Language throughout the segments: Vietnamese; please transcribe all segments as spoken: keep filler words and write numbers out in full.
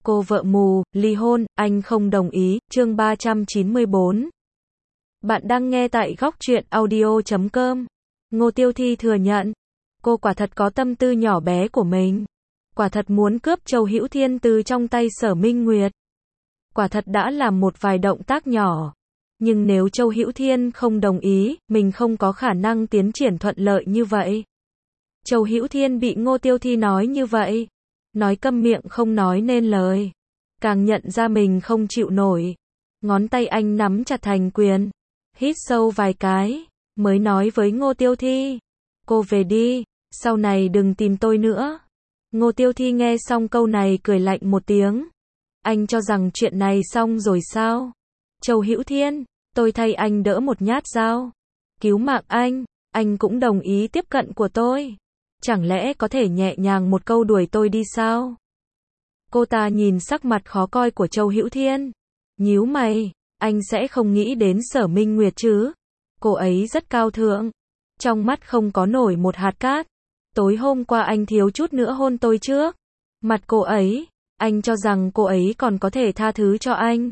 Cô vợ mù, ly hôn, anh không đồng ý, chương ba trăm chín mươi bốn. Bạn đang nghe tại góc truyện audio chấm com. Ngô Tiêu Thi thừa nhận, cô quả thật có tâm tư nhỏ bé của mình. Quả thật muốn cướp Châu Hữu Thiên từ trong tay Sở Minh Nguyệt. Quả thật đã làm một vài động tác nhỏ. Nhưng nếu Châu Hữu Thiên không đồng ý, mình không có khả năng tiến triển thuận lợi như vậy. Châu Hữu Thiên bị Ngô Tiêu Thi nói như vậy. Nói câm miệng không nói nên lời. Càng nhận ra mình không chịu nổi. Ngón tay anh nắm chặt thành quyền. Hít sâu vài cái. Mới nói với Ngô Tiêu Thi. Cô về đi. Sau này đừng tìm tôi nữa. Ngô Tiêu Thi nghe xong câu này cười lạnh một tiếng. Anh cho rằng chuyện này xong rồi sao? Châu Hữu Thiên, tôi thay anh đỡ một nhát dao. Cứu mạng anh. Anh cũng đồng ý tiếp cận của tôi. Chẳng lẽ có thể nhẹ nhàng một câu đuổi tôi đi sao? Cô ta nhìn sắc mặt khó coi của Châu Hữu Thiên. Nhíu mày, anh sẽ không nghĩ đến Sở Minh Nguyệt chứ? Cô ấy rất cao thượng. Trong mắt không có nổi một hạt cát. Tối hôm qua anh thiếu chút nữa hôn tôi trước. Mặt cô ấy, anh cho rằng cô ấy còn có thể tha thứ cho anh.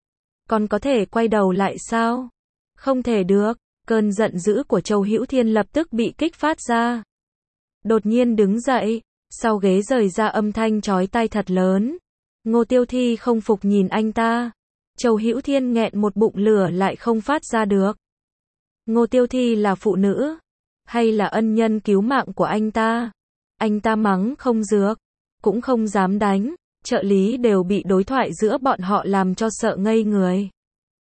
Còn có thể quay đầu lại sao? Không thể được. Cơn giận dữ của Châu Hữu Thiên lập tức bị kích phát ra. Đột nhiên đứng dậy, sau ghế rời ra âm thanh chói tai thật lớn. Ngô Tiêu Thi không phục nhìn anh ta. Châu Hữu Thiên nghẹn một bụng lửa lại không phát ra được. Ngô Tiêu Thi là phụ nữ, hay là ân nhân cứu mạng của anh ta? Anh ta mắng không dược, cũng không dám đánh, trợ lý đều bị đối thoại giữa bọn họ làm cho sợ ngây người.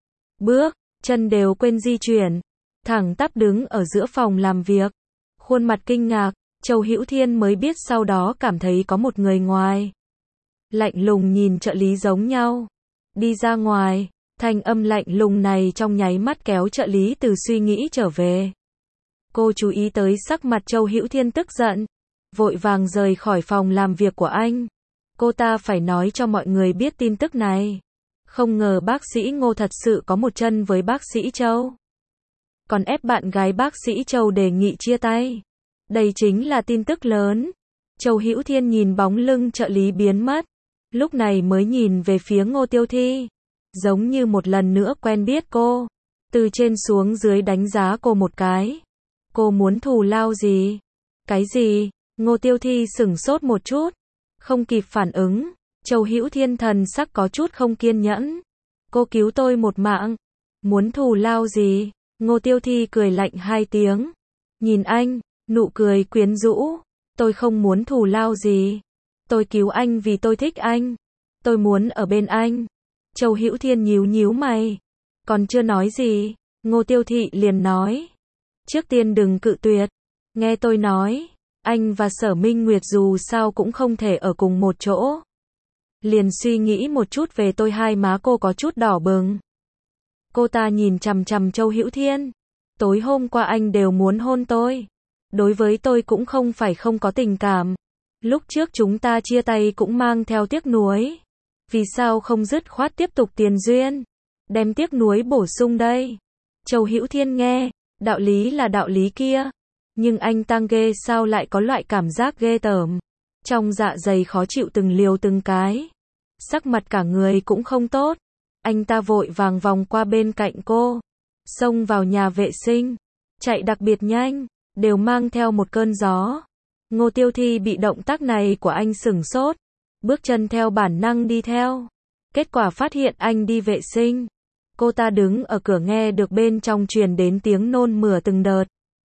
Bước, chân đều quên di chuyển, thẳng tắp đứng ở giữa phòng làm việc. Khuôn mặt kinh ngạc. Châu Hữu Thiên mới biết sau đó cảm thấy có một người ngoài. Lạnh lùng nhìn trợ lý giống nhau. Đi ra ngoài, thanh âm lạnh lùng này trong nháy mắt kéo trợ lý từ suy nghĩ trở về. Cô chú ý tới sắc mặt Châu Hữu Thiên tức giận. Vội vàng rời khỏi phòng làm việc của anh. Cô ta phải nói cho mọi người biết tin tức này. Không ngờ bác sĩ Ngô thật sự có một chân với bác sĩ Châu. Còn ép bạn gái bác sĩ Châu đề nghị chia tay. Đây chính là tin tức lớn. Châu Hữu Thiên nhìn bóng lưng trợ lý biến mất. Lúc này mới nhìn về phía Ngô Tiêu Thi. Giống như một lần nữa quen biết cô. Từ trên xuống dưới đánh giá cô một cái. Cô muốn thù lao gì? Cái gì? Ngô Tiêu Thi sửng sốt một chút. Không kịp phản ứng. Châu Hữu Thiên thần sắc có chút không kiên nhẫn. Cô cứu tôi một mạng. Muốn thù lao gì? Ngô Tiêu Thi cười lạnh hai tiếng. Nhìn anh. Nụ cười quyến rũ. Tôi không muốn thù lao gì. Tôi cứu anh vì tôi thích anh. Tôi muốn ở bên anh. Châu Hữu Thiên nhíu nhíu mày. Còn chưa nói gì. Ngô Tiêu Thị liền nói. Trước tiên đừng cự tuyệt. Nghe tôi nói. Anh và Sở Minh Nguyệt dù sao cũng không thể ở cùng một chỗ. Liền suy nghĩ một chút về tôi. Hai má cô có chút đỏ bừng. Cô ta nhìn chằm chằm Châu Hữu Thiên. Tối hôm qua anh đều muốn hôn tôi. Đối với tôi cũng không phải không có tình cảm. Lúc trước chúng ta chia tay cũng mang theo tiếc nuối. Vì sao không dứt khoát tiếp tục tiền duyên? Đem tiếc nuối bổ sung đây. Châu Hữu Thiên nghe, đạo lý là đạo lý kia. Nhưng anh tăng ghê sao lại có loại cảm giác ghê tởm. Trong dạ dày khó chịu từng liều từng cái. Sắc mặt cả người cũng không tốt. Anh ta vội vàng vòng qua bên cạnh cô. Xông vào nhà vệ sinh. Chạy đặc biệt nhanh. Đều mang theo một cơn gió. Ngô Tiêu Thi bị động tác này của anh sửng sốt. Bước chân theo bản năng đi theo. Kết quả phát hiện anh đi vệ sinh. Cô ta đứng ở cửa nghe được bên trong truyền đến tiếng nôn mửa từng đợt.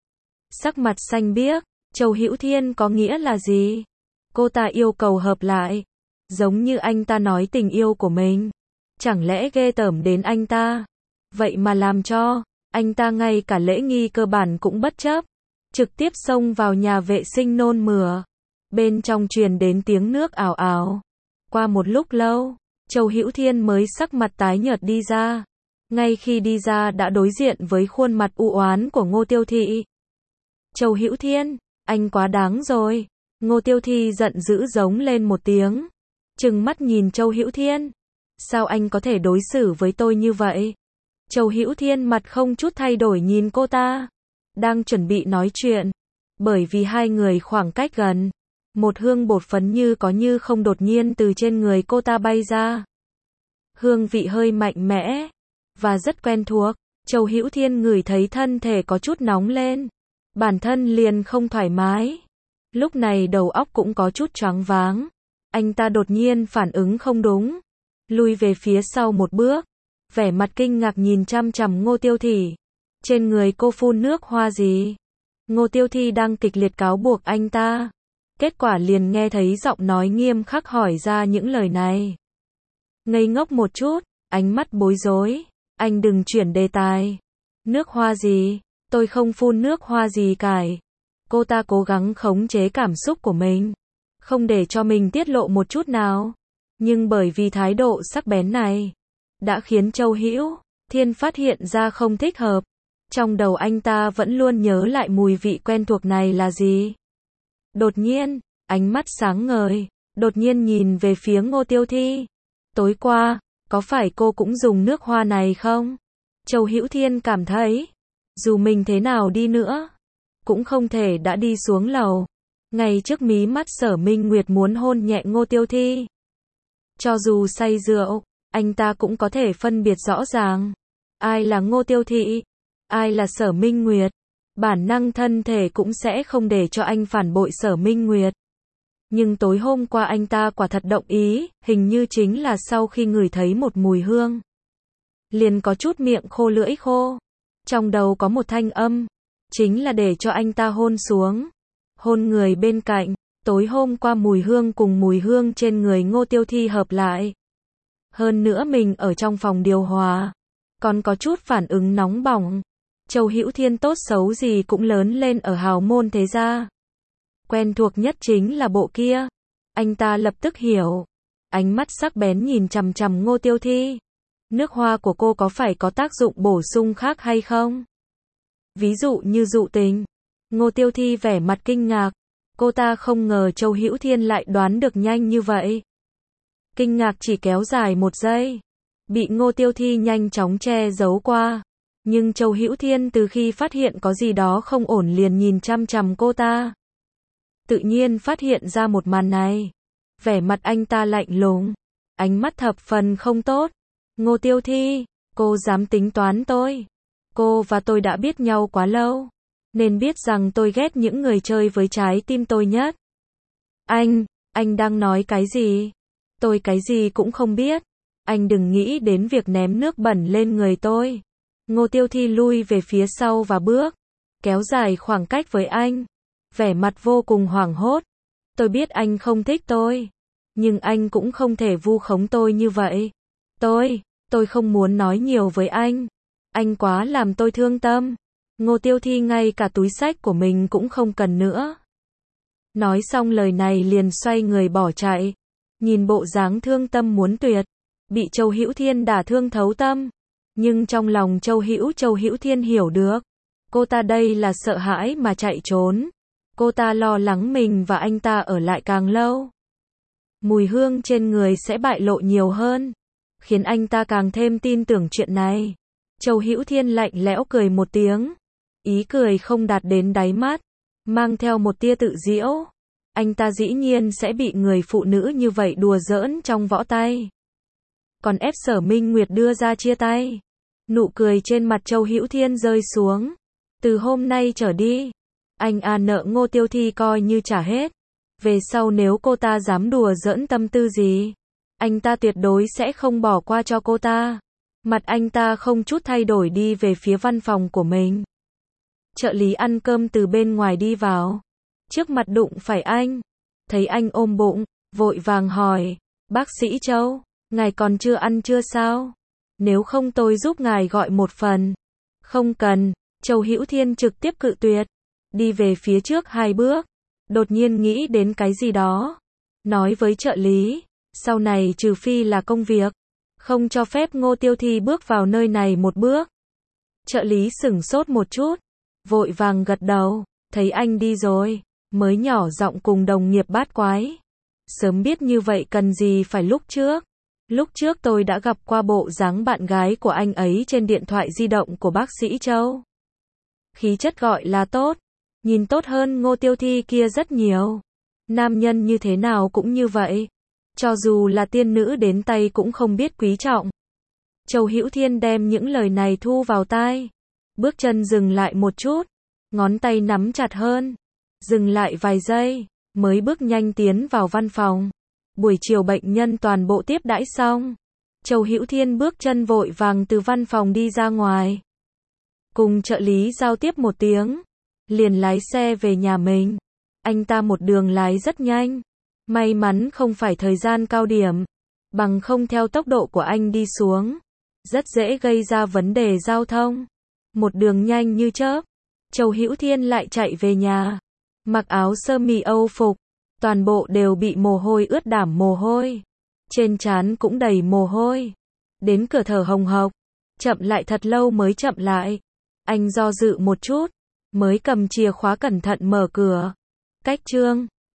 Sắc mặt xanh biếc. Châu Hữu Thiên có nghĩa là gì? Cô ta yêu cầu hợp lại. Giống như anh ta nói tình yêu của mình. Chẳng lẽ ghê tởm đến anh ta? Vậy mà làm cho anh ta ngay cả lễ nghi cơ bản cũng bất chấp. Trực tiếp xông vào nhà vệ sinh nôn mửa. Bên trong truyền đến tiếng nước ào ào. Qua một lúc lâu, Châu Hữu Thiên mới sắc mặt tái nhợt đi ra. Ngay khi đi ra đã đối diện với khuôn mặt u oán của Ngô Tiêu Thị. Châu Hữu Thiên, anh quá đáng rồi. Ngô Tiêu Thi giận dữ giống lên một tiếng. Trừng mắt nhìn Châu Hữu Thiên. Sao anh có thể đối xử với tôi như vậy? Châu Hữu Thiên mặt không chút thay đổi nhìn cô ta. Đang chuẩn bị nói chuyện. Bởi vì hai người khoảng cách gần. Một hương bột phấn như có như không đột nhiên từ trên người cô ta bay ra. Hương vị hơi mạnh mẽ và rất quen thuộc. Châu Hữu Thiên ngửi thấy thân thể có chút nóng lên, bản thân liền không thoải mái. Lúc này đầu óc cũng có chút choáng váng. Anh ta đột nhiên phản ứng không đúng, lùi về phía sau một bước, vẻ mặt kinh ngạc nhìn chăm chằm Ngô Tiêu Thi. Trên người cô phun nước hoa gì? Ngô Tiêu Thi đang kịch liệt cáo buộc anh ta. Kết quả liền nghe thấy giọng nói nghiêm khắc hỏi ra những lời này. Ngây ngốc một chút, ánh mắt bối rối. Anh đừng chuyển đề tài. Nước hoa gì? Tôi không phun nước hoa gì cả. Cô ta cố gắng khống chế cảm xúc của mình, không để cho mình tiết lộ một chút nào. Nhưng bởi vì thái độ sắc bén này, đã khiến Châu Hữu Thiên phát hiện ra không thích hợp. Trong đầu anh ta vẫn luôn nhớ lại mùi vị quen thuộc này là gì. Đột nhiên, ánh mắt sáng ngời, đột nhiên nhìn về phía Ngô Tiêu Thi. Tối qua, có phải cô cũng dùng nước hoa này không? Châu Hữu Thiên cảm thấy, dù mình thế nào đi nữa, cũng không thể đã đi xuống lầu. Ngay trước mí mắt Sở Minh Nguyệt muốn hôn nhẹ Ngô Tiêu Thi. Cho dù say rượu, anh ta cũng có thể phân biệt rõ ràng. Ai là Ngô Tiêu Thi, ai là Sở Minh Nguyệt. Bản năng thân thể cũng sẽ không để cho anh phản bội Sở Minh Nguyệt. Nhưng tối hôm qua anh ta quả thật động ý, hình như chính là sau khi ngửi thấy một mùi hương. Liền có chút miệng khô lưỡi khô. Trong đầu có một thanh âm, chính là để cho anh ta hôn xuống. Hôn người bên cạnh. Tối hôm qua mùi hương cùng mùi hương trên người Ngô Tiêu Thi hợp lại. Hơn nữa mình ở trong phòng điều hòa, còn có chút phản ứng nóng bỏng. Châu Hữu Thiên tốt xấu gì cũng lớn lên ở hào môn thế gia. Quen thuộc nhất chính là bộ kia. Anh ta lập tức hiểu. Ánh mắt sắc bén nhìn chằm chằm Ngô Tiêu Thi. Nước hoa của cô có phải có tác dụng bổ sung khác hay không? Ví dụ như dụ tình. Ngô Tiêu Thi vẻ mặt kinh ngạc. Cô ta không ngờ Châu Hữu Thiên lại đoán được nhanh như vậy. Kinh ngạc chỉ kéo dài một giây, bị Ngô Tiêu Thi nhanh chóng che giấu qua. Nhưng Châu Hữu Thiên từ khi phát hiện có gì đó không ổn liền nhìn chăm chằm cô ta. Tự nhiên phát hiện ra một màn này. Vẻ mặt anh ta lạnh lùng, ánh mắt thập phần không tốt. Ngô Tiêu Thi, cô dám tính toán tôi. Cô và tôi đã biết nhau quá lâu, nên biết rằng tôi ghét những người chơi với trái tim tôi nhất. Anh, anh đang nói cái gì? Tôi cái gì cũng không biết. Anh đừng nghĩ đến việc ném nước bẩn lên người tôi. Ngô Tiêu Thi lui về phía sau và bước, kéo dài khoảng cách với anh. Vẻ mặt vô cùng hoảng hốt. Tôi biết anh không thích tôi, nhưng anh cũng không thể vu khống tôi như vậy. Tôi, tôi không muốn nói nhiều với anh. Anh quá làm tôi thương tâm. Ngô Tiêu Thi ngay cả túi xách của mình cũng không cần nữa. Nói xong lời này liền xoay người bỏ chạy. Nhìn bộ dáng thương tâm muốn tuyệt, bị Châu Hữu Thiên đả thương thấu tâm. Nhưng trong lòng Châu Hữu Châu Hữu Thiên hiểu được, cô ta đây là sợ hãi mà chạy trốn. Cô ta lo lắng mình và anh ta ở lại càng lâu, mùi hương trên người sẽ bại lộ nhiều hơn, khiến anh ta càng thêm tin tưởng chuyện này. Châu Hữu Thiên lạnh lẽo cười một tiếng, ý cười không đạt đến đáy mắt, mang theo một tia tự giễu. Anh ta dĩ nhiên sẽ bị người phụ nữ như vậy đùa giỡn trong võ tay, còn ép Sở Minh Nguyệt đưa ra chia tay. Nụ cười trên mặt Châu Hữu Thiên rơi xuống. Từ hôm nay trở đi, anh à nợ Ngô Tiêu Thi coi như trả hết. Về sau nếu cô ta dám đùa giỡn tâm tư gì, anh ta tuyệt đối sẽ không bỏ qua cho cô ta. Mặt anh ta không chút thay đổi đi về phía văn phòng của mình. Trợ lý ăn cơm từ bên ngoài đi vào, trước mặt đụng phải anh. Thấy anh ôm bụng, vội vàng hỏi, bác sĩ Châu, ngài còn chưa ăn chưa sao? Nếu không tôi giúp ngài gọi một phần. Không cần. Châu Hữu Thiên trực tiếp cự tuyệt, đi về phía trước hai bước, đột nhiên nghĩ đến cái gì đó, nói với trợ lý, sau này trừ phi là công việc, không cho phép Ngô Tiêu Thi bước vào nơi này một bước. Trợ lý sửng sốt một chút, vội vàng gật đầu, thấy anh đi rồi, mới nhỏ giọng cùng đồng nghiệp bát quái. Sớm biết như vậy cần gì phải lúc trước. Lúc trước tôi đã gặp qua bộ dáng bạn gái của anh ấy trên điện thoại di động của bác sĩ Châu. Khí chất gọi là tốt, nhìn tốt hơn Ngô Tiêu Thi kia rất nhiều. Nam nhân như thế nào cũng như vậy. Cho dù là tiên nữ đến tay cũng không biết quý trọng. Châu Hữu Thiên đem những lời này thu vào tai. Bước chân dừng lại một chút. Ngón tay nắm chặt hơn. Dừng lại vài giây. Mới bước nhanh tiến vào văn phòng. Buổi chiều bệnh nhân toàn bộ tiếp đãi xong. Châu Hữu Thiên bước chân vội vàng từ văn phòng đi ra ngoài. Cùng trợ lý giao tiếp một tiếng. Liền lái xe về nhà mình. Anh ta một đường lái rất nhanh. May mắn không phải thời gian cao điểm. Bằng không theo tốc độ của anh đi xuống. Rất dễ gây ra vấn đề giao thông. Một đường nhanh như chớp. Châu Hữu Thiên lại chạy về nhà. Mặc áo sơ mi Âu phục. Toàn bộ đều bị mồ hôi ướt đẫm mồ hôi. Trên trán cũng đầy mồ hôi. Đến cửa thở hồng hộc. Chậm lại thật lâu mới chậm lại. Anh do dự một chút. Mới cầm chìa khóa cẩn thận mở cửa. Cách Trương